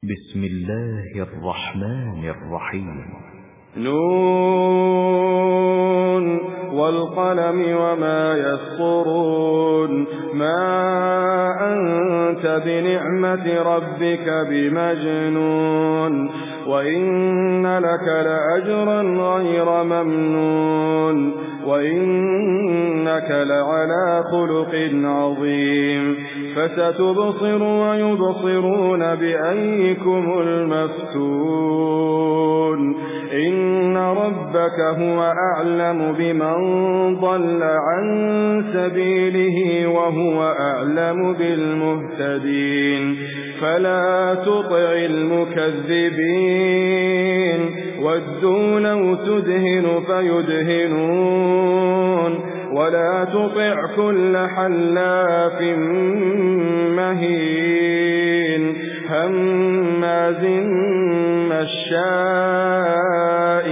بسم الله الرحمن الرحيم. نون والقلم وما يسطرون. ما أنت بنعمة ربك بمجنون، وإن لك لأجرا غير ممنون، وإنك لعلى خلق عظيم. فستبصر ويبصرون بأيكم المفتون. إن ربك هو أعلم بمن ضل عن سبيله وهو أعلم بالمهتدين. فلا تطع المكذبين، ودوا لو تدهن فيدهنون. ولا تطع كل حلاف مهين، هماز مشاء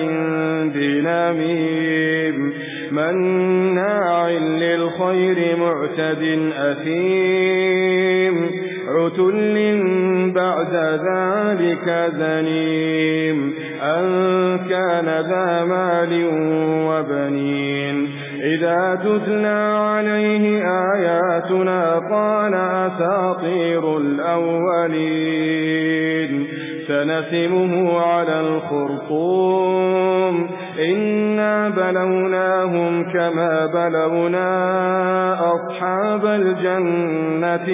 بنميم، مناع للخير معتد أثيم، عتل بعد ذلك زنيم، أن كان ذا مال وبنين. إذا تتلى عليه آياتنا قال أساطير الأولين. سنسمه على الخرطوم. إنا بلوناهم كما بلونا أصحاب الجنة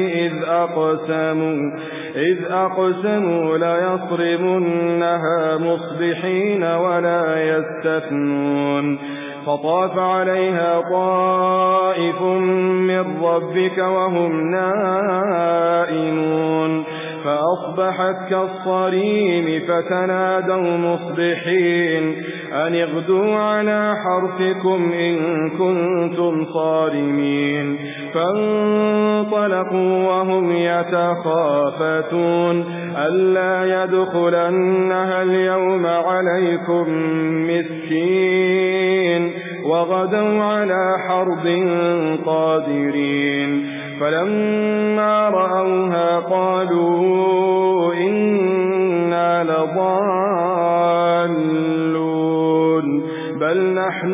إذ أقسموا ليصرمنها مصبحين ولا يستثنون. فطاف عليها طائف من ربك وهم نائمون، فأصبحت كالصريم. فتنادوا مصبحين أن اغدوا على حرثكم إن كنتم صارمين. فانطلقوا وهم يتخافتون ألا يدخلنها اليوم عليكم مسكين، وغدوا على حرد قادرين. فلما رأوها قالوا إنا لضالون بل نحن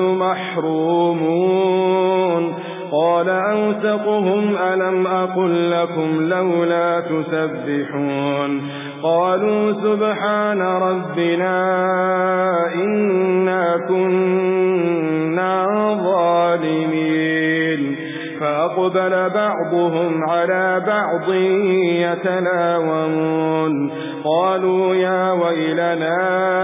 محرومون. قال أوسطهم ألم أقل لكم لولا تسبحون. قالوا سبحان ربنا إنا كنا ظالمين. فأقبل بعضهم على بعض يتلاومون. قالوا يا ويلنا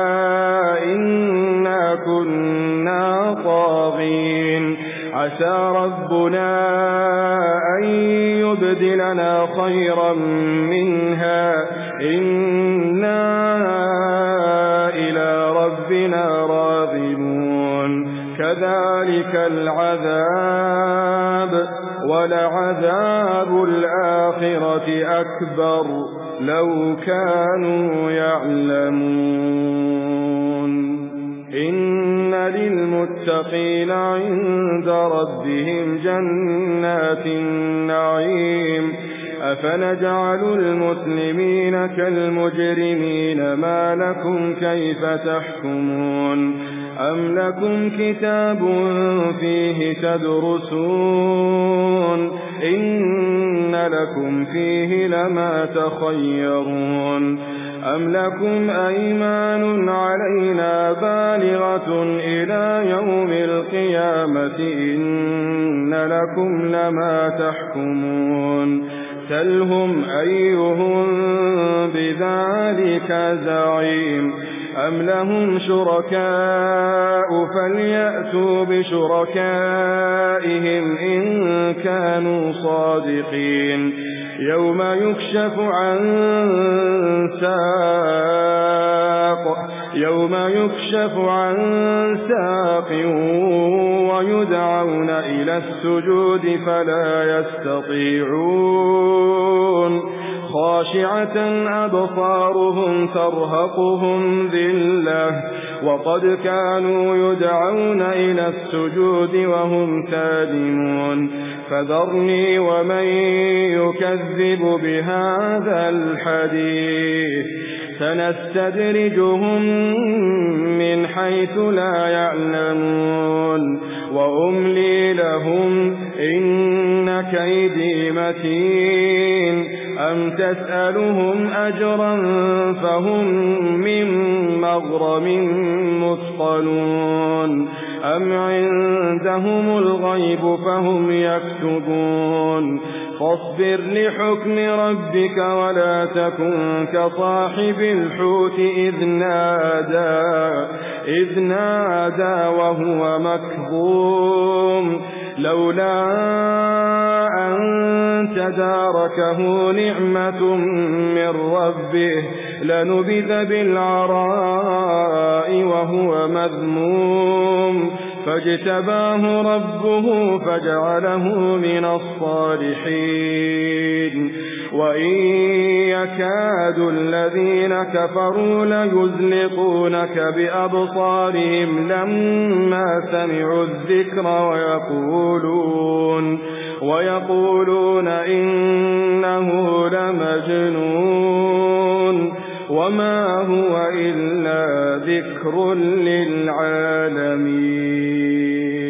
إنا كنا طاغين. عسى ربنا أن يبدلنا خيرا منها إنا إلى ربنا راغبون. كذلك العذاب، ولعذاب الآخرة أكبر لو كانوا يعلمون. إن للمتقين عند ربهم جنات النعيم. أفنجعل المسلمين كالمجرمين ما لكم كيف تحكمون. أم لكم كتاب فيه تدرسون إن لكم فيه لما تخيرون. أم لكم أيمان علينا بالغة إلى يوم القيامة إن لكم لما تحكمون. سلهم أيهم بذلك زعيم. أم لهم شركاء فليأتوا بشركائهم إن كانوا صادقين. يوم يكشف عن ساق ويدعون إلى السجود فلا يستطيعون. خاشعة أبصارهم ترهقهم ذلة وقد كانوا يدعون إلى السجود وهم سالمون. فذرني ومن يكذب بهذا الحديث سنستدرجهم من حيث لا يعلمون وأملي لهم إن كيدي متين أم تسألهم أجرا فهم من مغرم مثقلون أم عندهم الغيب فهم يكتبون فاصبر لحكم ربك ولا تكن كصاحب الحوت إذ نادى وهو مكظوم لولا أن تداركه نعمة من ربه لنبذ بالعراء وهو مذموم فاجتباه ربه فجعله من الصالحين وإن يكاد الذين كفروا ليزلقونك بأبصارهم لما سمعوا الذكر ويقولون إنه لمجنون وما هو إلا ذكر للعالمين.